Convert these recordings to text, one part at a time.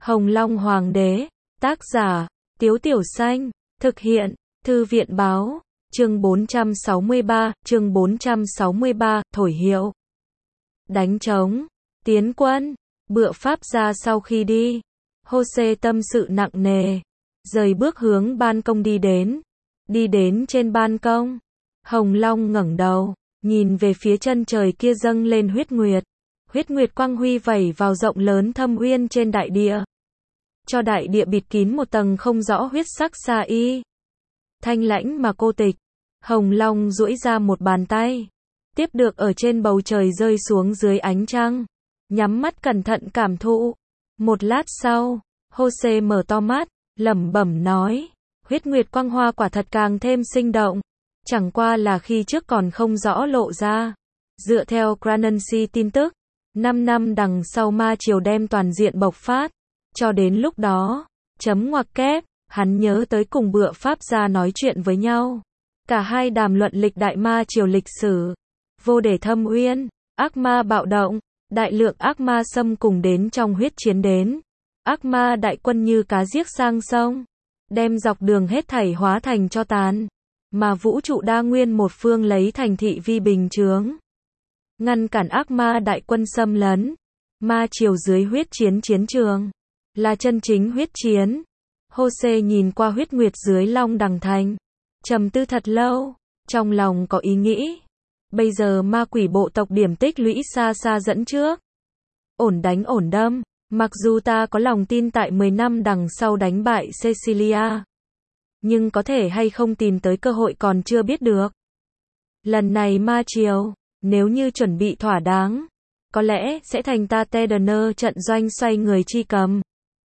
Hồng Long Hoàng đế, tác giả, Tiếu Tiểu Xanh, thực hiện, Thư viện báo, chương 463, thổi hiệu. Đánh trống, tiến quân, bựa pháp ra sau khi đi. Jose tâm sự nặng nề, rời bước hướng ban công đi đến trên ban công. Hồng Long ngẩng đầu, nhìn về phía chân trời kia dâng lên huyết nguyệt quang huy vẩy vào rộng lớn thâm uyên trên đại địa, cho đại địa bịt kín một tầng không rõ huyết sắc xa y. Thanh lãnh mà cô tịch, Hồng Long duỗi ra một bàn tay, tiếp được ở trên bầu trời rơi xuống dưới ánh trăng, nhắm mắt cẩn thận cảm thụ. Một lát sau, Jose mở to mắt, lẩm bẩm nói, huyết nguyệt quang hoa quả thật càng thêm sinh động, chẳng qua là khi trước còn không rõ lộ ra. Dựa theo Granancy tin tức, 5 năm đằng sau ma triều đem toàn diện bộc phát, cho đến lúc đó, hắn nhớ tới cùng bựa pháp gia nói chuyện với nhau. Cả hai đàm luận lịch đại ma triều lịch sử, vô để thâm uyên, ác ma bạo động, đại lượng ác ma xâm cùng đến trong huyết chiến đến. Ác ma đại quân như cá giết sang sông, đem dọc đường hết thảy hóa thành cho tàn, mà vũ trụ đa nguyên một phương lấy thành thị vi bình chướng, ngăn cản ác ma đại quân xâm lấn. Ma triều dưới huyết chiến chiến trường, là chân chính huyết chiến. Jose nhìn qua huyết nguyệt dưới Long Đằng Thành, trầm tư thật lâu, trong lòng có ý nghĩ. Bây giờ ma quỷ bộ tộc điểm tích lũy xa xa dẫn trước. Ổn đánh ổn đâm, mặc dù ta có lòng tin tại 10 năm đằng sau đánh bại Cecilia, nhưng có thể hay không tìm tới cơ hội còn chưa biết được. Lần này ma triều, nếu như chuẩn bị thỏa đáng, có lẽ sẽ thành ta Tedener trận doanh xoay người chi cầm.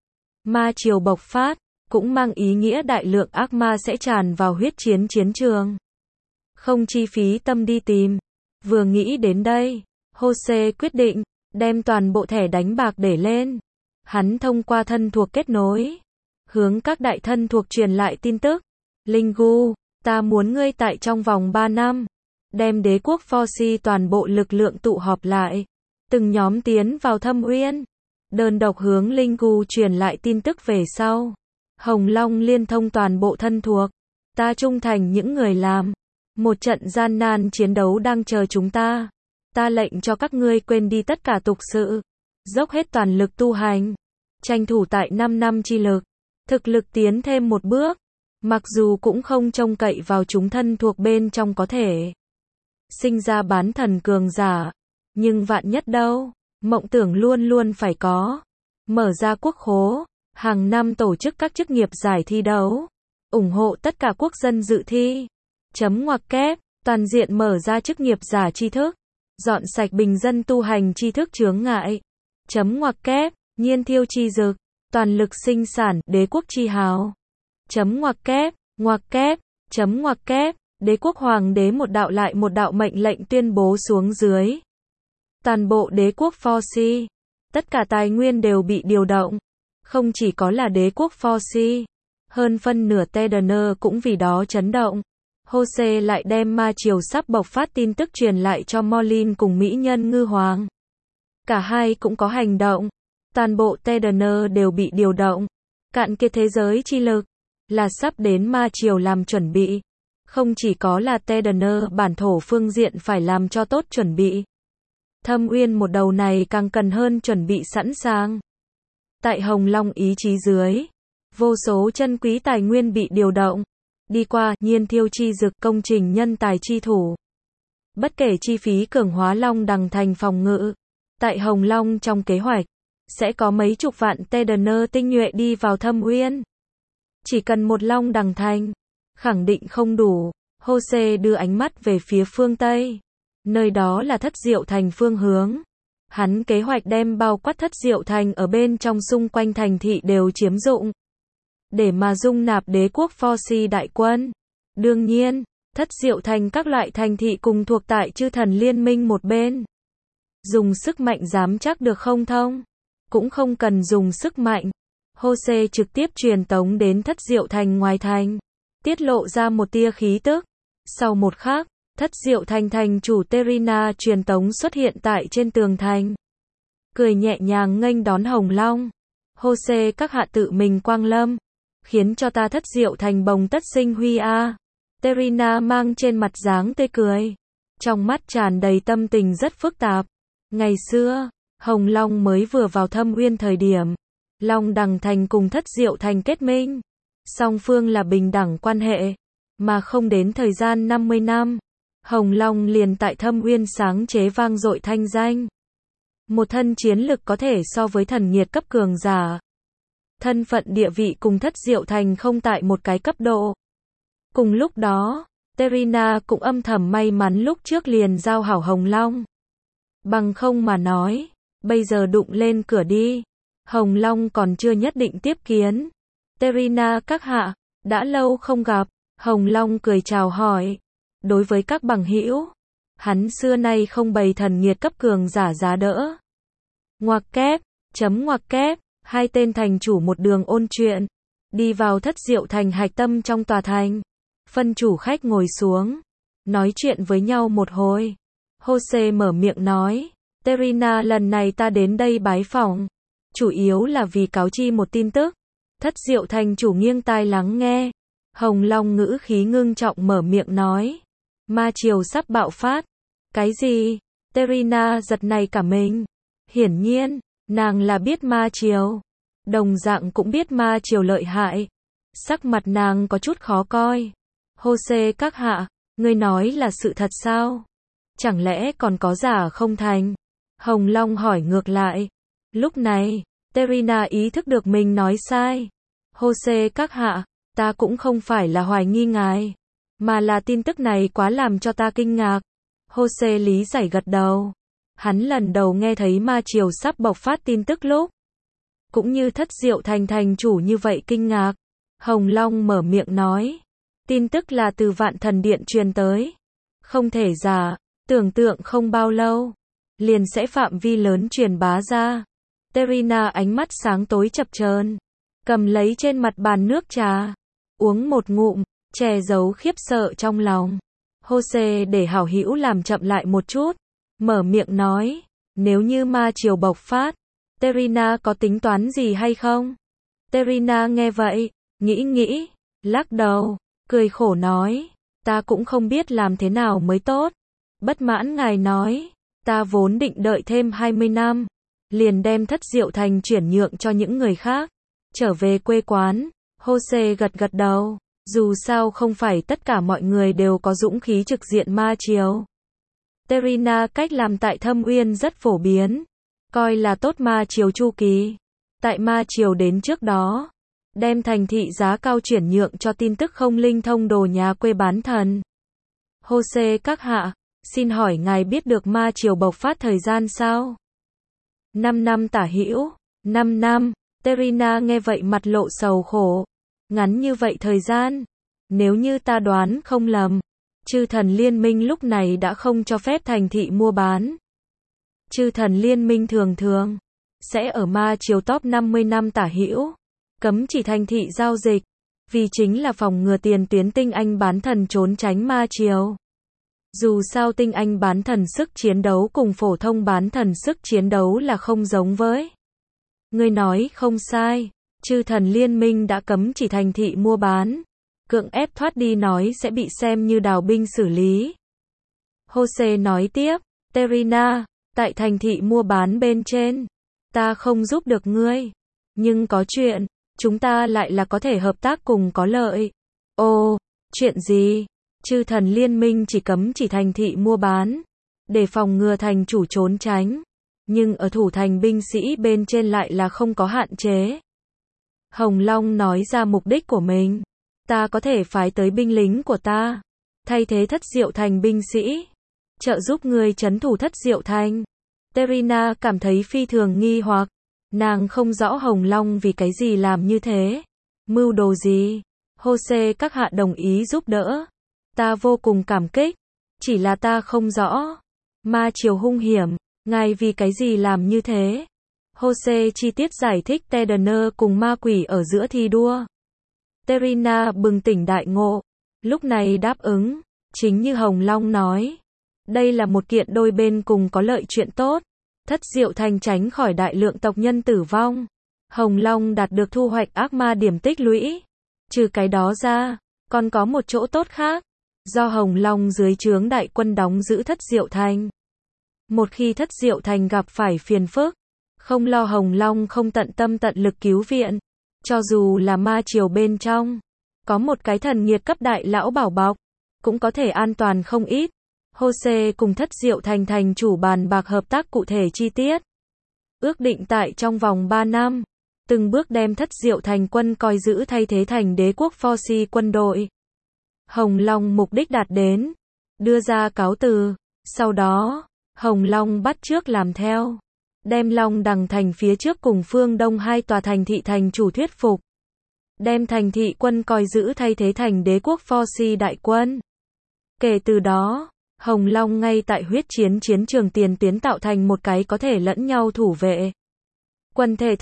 Ma triều bộc phát, cũng mang ý nghĩa đại lượng ác ma sẽ tràn vào huyết chiến chiến trường. Không chi phí tâm đi tìm. Vừa nghĩ đến đây, Jose quyết định đem toàn bộ thẻ đánh bạc để lên. Hắn thông qua thân thuộc kết nối, hướng các đại thân thuộc truyền lại tin tức. Lingu, ta muốn ngươi tại trong vòng 3 năm, đem đế quốc Forci toàn bộ lực lượng tụ họp lại, từng nhóm tiến vào thâm uyên. Đơn độc hướng Lingu truyền lại tin tức về sau. Hồng Long liên thông toàn bộ thân thuộc. Ta trung thành những người làm. Một trận gian nan chiến đấu đang chờ chúng ta. Ta lệnh cho các ngươi quên đi tất cả tục sự, dốc hết toàn lực tu hành, tranh thủ tại 5 năm chi lực, thực lực tiến thêm một bước. Mặc dù cũng không trông cậy vào chúng thân thuộc bên trong có thể sinh ra bán thần cường giả, nhưng vạn nhất đâu, mộng tưởng luôn luôn phải có. Mở ra quốc khố, hàng năm tổ chức các chức nghiệp giải thi đấu, ủng hộ tất cả quốc dân dự thi. Toàn diện mở ra chức nghiệp giả tri thức, dọn sạch bình dân tu hành tri thức chướng ngại. Nhiên thiêu chi dực, toàn lực sinh sản, đế quốc chi hào. Đế quốc hoàng đế một đạo lại một đạo mệnh lệnh tuyên bố xuống dưới. Toàn bộ đế quốc Forci, tất cả tài nguyên đều bị điều động. Không chỉ có là đế quốc Forci, hơn phân nửa Tedener cũng vì đó chấn động. Jose lại đem ma triều sắp bộc phát tin tức truyền lại cho Morlin cùng mỹ nhân ngư hoàng. Cả hai cũng có hành động. Toàn bộ Tedener đều bị điều động. Cạn kiệt thế giới chi lực, là sắp đến ma triều làm chuẩn bị. Không chỉ có là Tedener bản thổ phương diện phải làm cho tốt chuẩn bị. Thâm uyên một đầu này càng cần hơn chuẩn bị sẵn sàng. Tại Hồng Long ý chí dưới, vô số chân quý tài nguyên bị điều động. Đi qua nhiên thiêu chi dực công trình nhân tài chi thủ. Bất kể chi phí cường hóa Long Đằng Thành phòng ngự, tại Hồng Long trong kế hoạch, sẽ có mấy chục vạn Tedener tinh nhuệ đi vào thâm uyên. Chỉ cần một Long Đằng Thành, khẳng định không đủ. Jose đưa ánh mắt về phía phương Tây. Nơi đó là Thất Diệu Thành phương hướng. Hắn kế hoạch đem bao quát Thất Diệu Thành ở bên trong xung quanh thành thị đều chiếm dụng, để mà dung nạp đế quốc Forci đại quân. Đương nhiên, Thất Diệu Thành các loại thành thị cùng thuộc tại chư thần liên minh một bên. Dùng sức mạnh dám chắc được không thông? Cũng không cần dùng sức mạnh. Jose trực tiếp truyền tống đến Thất Diệu Thành ngoài thành, tiết lộ ra một tia khí tức. Sau một khắc, Thất Diệu Thành thành chủ Terina truyền tống xuất hiện tại trên tường thành. Cười nhẹ nhàng nghênh đón Hồng Long. Jose các hạ tự mình quang lâm, khiến cho ta thất diệu thành bồng tất sinh huy a. Terina mang trên mặt dáng tươi cười, trong mắt tràn đầy tâm tình rất phức tạp. Ngày xưa, Hồng Long mới vừa vào Thâm Uyên thời điểm, Long Đằng Thành cùng Thất Diệu Thành kết minh, song phương là bình đẳng quan hệ, mà không đến thời gian 50 năm, Hồng Long liền tại Thâm Uyên sáng chế vang dội thanh danh. Một thân chiến lực có thể so với thần nhiệt cấp cường giả. Thân phận địa vị cùng Thất Diệu Thành không tại một cái cấp độ. Cùng lúc đó, Terina cũng âm thầm may mắn lúc trước liền giao hảo Hồng Long. Bằng không mà nói, bây giờ đụng lên cửa đi, Hồng Long còn chưa nhất định tiếp kiến. Terina các hạ, đã lâu không gặp, Hồng Long cười chào hỏi. Đối với các bằng hữu, hắn xưa nay không bày thần nhiệt cấp cường giả giá đỡ. Ngoặc kép, ngoặc kép, hai tên thành chủ một đường ôn chuyện, đi vào Thất Diệu Thành hạch tâm trong tòa thành. Phân chủ khách ngồi xuống, nói chuyện với nhau một hồi. Jose mở miệng nói, Terina lần này ta đến đây bái phỏng, chủ yếu là vì cáo chi một tin tức. Thất Diệu Thành chủ nghiêng tai lắng nghe. Hồng Long ngữ khí ngưng trọng mở miệng nói, ma triều sắp bạo phát. Cái gì? Terina giật nảy cả mình. Hiển nhiên, nàng là biết ma triều, đồng dạng cũng biết ma triều lợi hại. Sắc mặt nàng có chút khó coi. Jose các hạ, ngươi nói là sự thật sao? Chẳng lẽ còn có giả không thành? Hồng Long hỏi ngược lại. Lúc này, Terina ý thức được mình nói sai. Jose các hạ, ta cũng không phải là hoài nghi ngài, mà là tin tức này quá làm cho ta kinh ngạc. Jose lý giải gật đầu. Hắn lần đầu nghe thấy ma triều sắp bộc phát tin tức lúc, cũng như Thất Diệu Thành thành chủ như vậy kinh ngạc. Hồng Long mở miệng nói, tin tức là từ Vạn Thần Điện truyền tới, không thể giả, tưởng tượng không bao lâu, liền sẽ phạm vi lớn truyền bá ra. Terina ánh mắt sáng tối chập chờn, cầm lấy trên mặt bàn nước trà, uống một ngụm, che giấu khiếp sợ trong lòng. Jose để hảo hữu làm chậm lại một chút, mở miệng nói, nếu như ma triều bộc phát, Terina có tính toán gì hay không? Terina nghe vậy, nghĩ, lắc đầu, cười khổ nói, ta cũng không biết làm thế nào mới tốt. Bất mãn ngài nói, ta vốn định đợi thêm 20 năm, liền đem Thất Diệu Thành chuyển nhượng cho những người khác, trở về quê quán. Jose gật đầu, dù sao không phải tất cả mọi người đều có dũng khí trực diện ma triều. Terina cách làm tại Thâm Uyên rất phổ biến, coi là tốt ma triều chu kỳ. Tại ma triều đến trước đó, đem thành thị giá cao chuyển nhượng cho tin tức không linh thông đồ nhà quê bán thần. Jose các hạ, xin hỏi ngài biết được ma triều bộc phát thời gian sao? 5 năm tả hữu. 5 năm. Terina nghe vậy mặt lộ sầu khổ. Ngắn như vậy thời gian, nếu như ta đoán không lầm, Chư Thần Liên Minh lúc này đã không cho phép thành thị mua bán. Chư Thần Liên Minh thường sẽ ở ma triều top 50 năm tả hữu, cấm chỉ thành thị giao dịch, vì chính là phòng ngừa tiền tuyến tinh anh bán thần trốn tránh ma triều. Dù sao tinh anh bán thần sức chiến đấu cùng phổ thông bán thần sức chiến đấu là không giống với. Ngươi nói không sai, Chư Thần Liên Minh đã cấm chỉ thành thị mua bán, cưỡng ép thoát đi nói sẽ bị xem như đào binh xử lý. Jose nói tiếp, Terina, tại thành thị mua bán bên trên, ta không giúp được ngươi, nhưng có chuyện, chúng ta lại là có thể hợp tác cùng có lợi. Ồ, chuyện gì? Chư Thần Liên Minh chỉ cấm chỉ thành thị mua bán, để phòng ngừa thành chủ trốn tránh, nhưng ở thủ thành binh sĩ bên trên lại là không có hạn chế. Hồng Long nói ra mục đích của mình, ta có thể phái tới binh lính của ta, thay thế Thất Diệu Thành binh sĩ, trợ giúp ngươi trấn thủ Thất Diệu Thành. Terina cảm thấy phi thường nghi hoặc, nàng không rõ Hồng Long vì cái gì làm như thế, mưu đồ gì. Jose các hạ đồng ý giúp đỡ, ta vô cùng cảm kích, chỉ là ta không rõ, ma triều hung hiểm, ngài vì cái gì làm như thế. Jose chi tiết giải thích Tedener cùng ma quỷ ở giữa thi đua. Terina bừng tỉnh đại ngộ, lúc này đáp ứng, chính như Hồng Long nói, đây là một kiện đôi bên cùng có lợi chuyện tốt, Thất Diệu Thành tránh khỏi đại lượng tộc nhân tử vong, Hồng Long đạt được thu hoạch ác ma điểm tích lũy. Trừ cái đó ra, còn có một chỗ tốt khác. Do Hồng Long dưới trướng đại quân đóng giữ Thất Diệu Thành. Một khi Thất Diệu Thành gặp phải phiền phức, không lo Hồng Long không tận tâm tận lực cứu viện. Cho dù là ma triều bên trong, có một cái thần nhiệt cấp đại lão bảo bọc, cũng có thể an toàn không ít. Jose cùng Thất Diệu Thành thành chủ bàn bạc hợp tác cụ thể chi tiết. Ước định tại trong vòng 3 năm, từng bước đem Thất Diệu Thành quân coi giữ thay thế thành đế quốc Forci quân đội. Hồng Long mục đích đạt đến, đưa ra cáo từ. Sau đó, Hồng Long bắt chước làm theo. Đem Long Đằng Thành phía trước cùng phương đông 2 tòa thành thị thành chủ thuyết phục. Đem thành thị quân coi giữ thay thế thành đế quốc Forci đại quân. Kể từ đó, Hồng Long ngay tại huyết chiến chiến trường tiền tuyến tạo thành một cái có thể lẫn nhau thủ vệ. Quần thể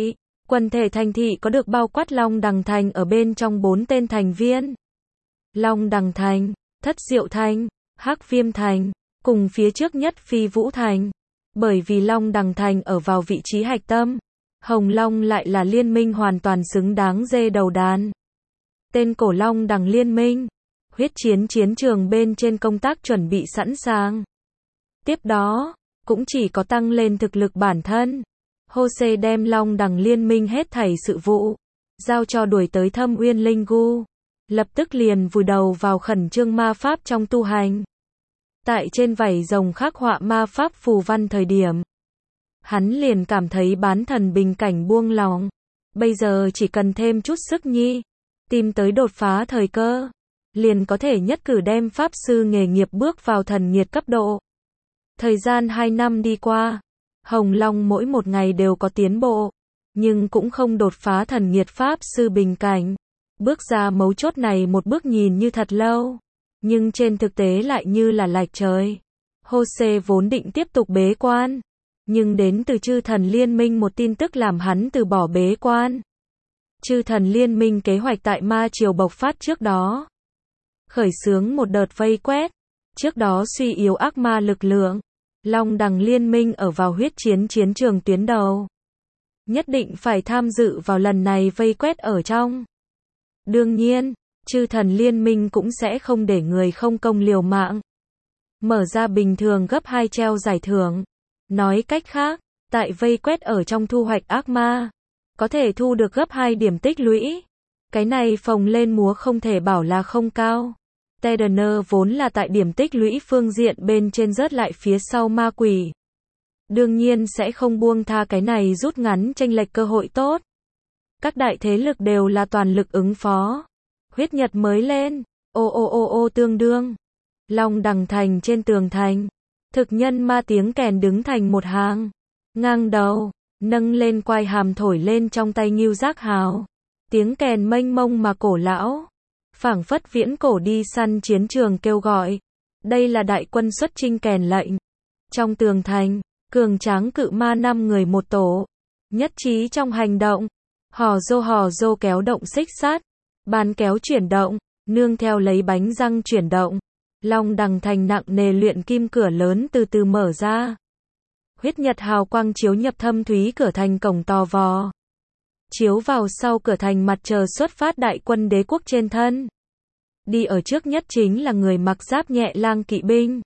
thành thị có được bao quát Long Đằng Thành ở bên trong 4 tên thành viên. Long Đằng Thành, Thất Diệu Thành, Hắc Viêm Thành, cùng phía trước nhất Phi Vũ Thành. Bởi vì Long Đằng Thành ở vào vị trí hạch tâm, Hồng Long lại là liên minh hoàn toàn xứng đáng dê đầu đàn. Tên cổ Long Đằng Liên minh, huyết chiến chiến trường bên trên công tác chuẩn bị sẵn sàng. Tiếp đó, cũng chỉ có tăng lên thực lực bản thân. Jose đem Long Đằng Liên minh hết thảy sự vụ, giao cho đuổi tới Thâm Uyên Linh Gu. Lập tức liền vùi đầu vào khẩn trương ma pháp trong tu hành. Tại trên vảy rồng khắc họa ma pháp phù văn thời điểm, hắn liền cảm thấy bán thần bình cảnh buông lỏng. Bây giờ chỉ cần thêm chút sức nhi, tìm tới đột phá thời cơ, liền có thể nhất cử đem pháp sư nghề nghiệp bước vào thần nhiệt cấp độ. Thời gian 2 năm đi qua, Hồng Long mỗi một ngày đều có tiến bộ, nhưng cũng không đột phá thần nhiệt pháp sư bình cảnh. Bước ra mấu chốt này một bước nhìn như thật lâu, nhưng trên thực tế lại như là lệch trời. Jose vốn định tiếp tục bế quan, nhưng đến từ Chư Thần Liên minh một tin tức làm hắn từ bỏ bế quan. Chư Thần Liên minh kế hoạch tại ma triều bộc phát trước đó, khởi xướng một đợt vây quét, trước đó suy yếu ác ma lực lượng. Long Đằng Liên minh ở vào huyết chiến chiến trường tuyến đầu, nhất định phải tham dự vào lần này vây quét ở trong. Đương nhiên, Chư Thần Liên minh cũng sẽ không để người không công liều mạng. Mở ra bình thường gấp 2 treo giải thưởng. Nói cách khác, tại vây quét ở trong thu hoạch ác ma, có thể thu được gấp 2 điểm tích lũy. Cái này phồng lên múa không thể bảo là không cao. Tedener vốn là tại điểm tích lũy phương diện bên trên rớt lại phía sau ma quỷ. Đương nhiên sẽ không buông tha cái này rút ngắn chênh lệch cơ hội tốt. Các đại thế lực đều là toàn lực ứng phó. Huyết nhật mới lên, ô tương đương. Long Đằng Thành trên tường thành, thực nhân ma tiếng kèn đứng thành một hàng, ngang đầu, nâng lên quai hàm thổi lên trong tay ngưu giác hào. Tiếng kèn mênh mông mà cổ lão, phảng phất viễn cổ đi săn chiến trường kêu gọi. Đây là đại quân xuất chinh kèn lệnh. Trong tường thành, cường tráng cự ma 5 người một tổ, nhất trí trong hành động. Hò rô kéo động xích sắt, bàn kéo chuyển động, nương theo lấy bánh răng chuyển động. Long Đằng Thành nặng nề luyện kim cửa lớn từ từ mở ra. Huyết nhật hào quang chiếu nhập thâm thúy cửa thành cổng to vò. Chiếu vào sau cửa thành mặt trời xuất phát đại quân đế quốc trên thân. Đi ở trước nhất chính là người mặc giáp nhẹ lang kỵ binh.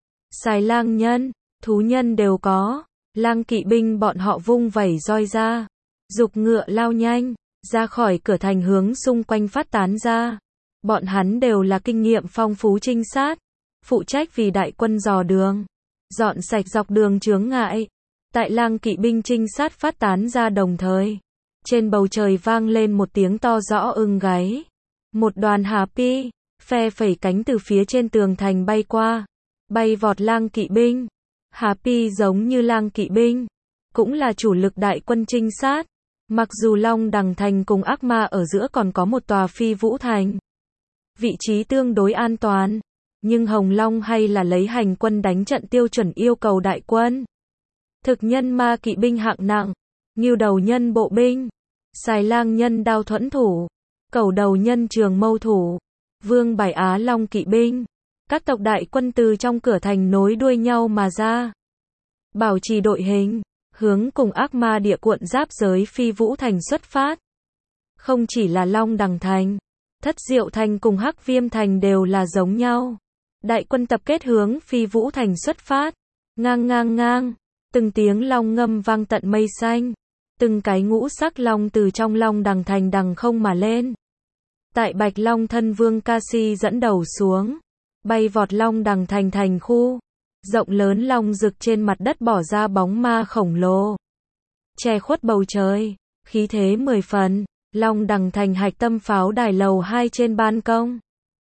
Xài lang nhân, thú nhân đều có. Lang kỵ binh bọn họ vung vẩy roi ra, giục ngựa lao nhanh, ra khỏi cửa thành hướng xung quanh phát tán ra. Bọn hắn đều là kinh nghiệm phong phú trinh sát, phụ trách vì đại quân dò đường, dọn sạch dọc đường chướng ngại. Tại lang kỵ binh trinh sát phát tán ra đồng thời, trên bầu trời vang lên một tiếng to rõ ưng gáy. Một đoàn hà pi, phe phẩy cánh từ phía trên tường thành bay qua, bay vọt lang kỵ binh. Hà pi giống như lang kỵ binh, cũng là chủ lực đại quân trinh sát. Mặc dù Long Đằng Thành cùng ác ma ở giữa còn có một tòa Phi Vũ Thành, vị trí tương đối an toàn, nhưng Hồng Long hay là lấy hành quân đánh trận tiêu chuẩn yêu cầu đại quân. Thực nhân ma kỵ binh hạng nặng, ngưu đầu nhân bộ binh, xài lang nhân đao thuẫn thủ, cẩu đầu nhân trường mâu thủ, vương bài Á Long kỵ binh. Các tộc đại quân từ trong cửa thành nối đuôi nhau mà ra, bảo trì đội hình, hướng cùng ác ma địa quận giáp giới Phi Vũ Thành xuất phát. Không chỉ là Long Đằng Thành, Thất Diệu Thành cùng Hắc Viêm Thành đều là giống nhau. Đại quân tập kết hướng Phi Vũ Thành xuất phát. Ngang ngang ngang, từng tiếng long ngâm vang tận mây xanh. Từng cái ngũ sắc long từ trong Long Đằng Thành đằng không mà lên. Tại Bạch Long thân vương Ca-si dẫn đầu xuống, bay vọt Long Đằng Thành thành khu. Rộng lớn long rực trên mặt đất bỏ ra bóng ma khổng lồ, che khuất bầu trời, khí thế 10 phần. Long Đằng Thành hạch tâm pháo đài lầu 2 trên ban công.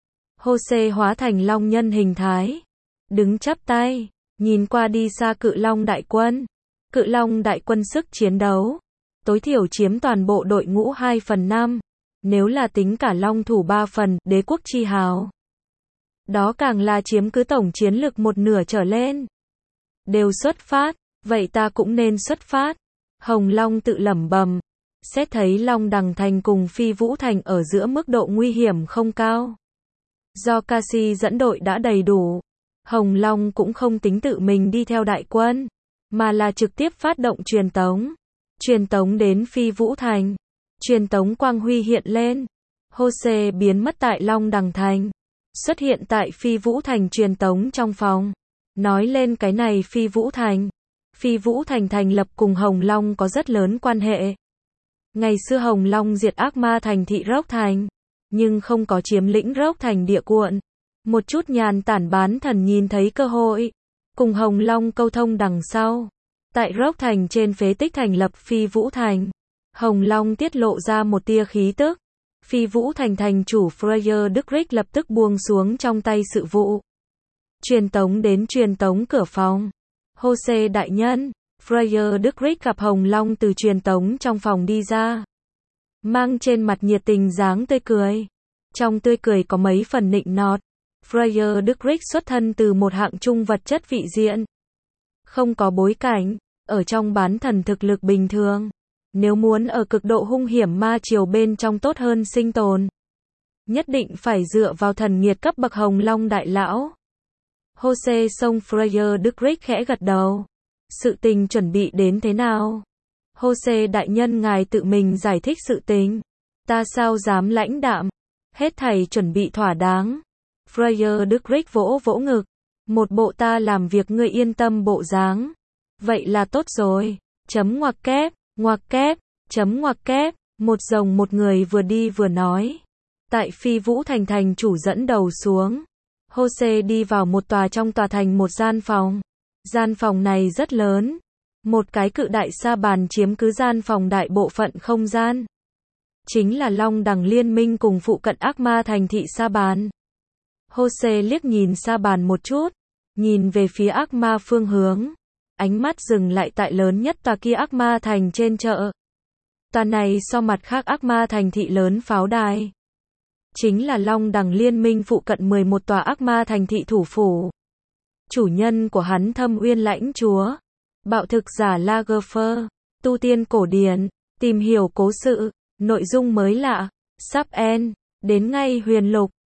Jose hóa thành long nhân hình thái, đứng chắp tay, nhìn qua đi xa cự long đại quân. Cự long đại quân sức chiến đấu, tối thiểu chiếm toàn bộ đội ngũ 2/5. Nếu là tính cả long thủ 3 phần, đế quốc chi hào. Đó càng là chiếm cứ tổng chiến lực 1/2 trở lên. Đều xuất phát, vậy ta cũng nên xuất phát. Hồng Long tự lẩm bẩm. Xét thấy Long Đằng Thành cùng Phi Vũ Thành ở giữa mức độ nguy hiểm không cao. Do Ca-si dẫn đội đã đầy đủ, Hồng Long cũng không tính tự mình đi theo đại quân, mà là trực tiếp phát động truyền tống. Truyền tống đến Phi Vũ Thành. Truyền tống quang huy hiện lên. Jose biến mất tại Long Đằng Thành, xuất hiện tại Phi Vũ Thành truyền tống trong phòng. Nói lên cái này Phi Vũ Thành. Phi Vũ Thành thành lập cùng Hồng Long có rất lớn quan hệ. Ngày xưa Hồng Long diệt ác ma thành thị Rock Thành, nhưng không có chiếm lĩnh Rock Thành địa quận. Một chút nhàn tản bán thần nhìn thấy cơ hội, cùng Hồng Long câu thông đằng sau. Tại Rock Thành trên phế tích thành lập Phi Vũ Thành. Hồng Long tiết lộ ra một tia khí tức. Phi Vũ Thành thành chủ Freya Đức Rích lập tức buông xuống trong tay sự vụ. Truyền tống đến truyền tống cửa phòng. Jose đại nhân, Freya Đức Rích gặp Hồng Long từ truyền tống trong phòng đi ra. Mang trên mặt nhiệt tình dáng tươi cười. Trong tươi cười có mấy phần nịnh nọt. Freya Đức Rích xuất thân từ một hạng trung vật chất vị diện. Không có bối cảnh, ở trong bán thần thực lực bình thường. Nếu muốn ở cực độ hung hiểm ma triều bên trong tốt hơn sinh tồn, nhất định phải dựa vào thần nghiệt cấp bậc Hồng Long đại lão. Jose xông Freya Đức Rích khẽ gật đầu. Sự tình chuẩn bị đến thế nào? Jose đại nhân ngài tự mình giải thích sự tình. Ta sao dám lãnh đạm? Hết thảy chuẩn bị thỏa đáng. Freya Đức Rích vỗ vỗ ngực. Một bộ ta làm việc ngươi yên tâm bộ dáng. Vậy là tốt rồi. Chấm ngoặc kép, chấm ngoặc kép. Một rồng một người vừa đi vừa nói. Tại Phi Vũ Thành thành chủ dẫn đầu xuống. Jose đi vào một tòa trong tòa thành một gian phòng. Gian phòng này rất lớn. Một cái cự đại sa bàn chiếm cứ gian phòng đại bộ phận không gian. Chính là Long Đằng liên minh cùng phụ cận ác ma thành thị sa bàn. Jose liếc nhìn sa bàn một chút. Nhìn về phía ác ma phương hướng. Ánh mắt dừng lại tại lớn nhất tòa kia ác ma thành trên chợ. Tòa này so mặt khác ác ma thành thị lớn pháo đài. Chính là Long Đằng liên minh phụ cận 11 tòa ác ma thành thị thủ phủ. Chủ nhân của hắn Thâm Uyên lãnh chúa. Bạo thực giả Lagerfeld. Tu tiên cổ điển. Tìm hiểu cố sự. Nội dung mới lạ. Sắp end. Đến ngay huyền lục.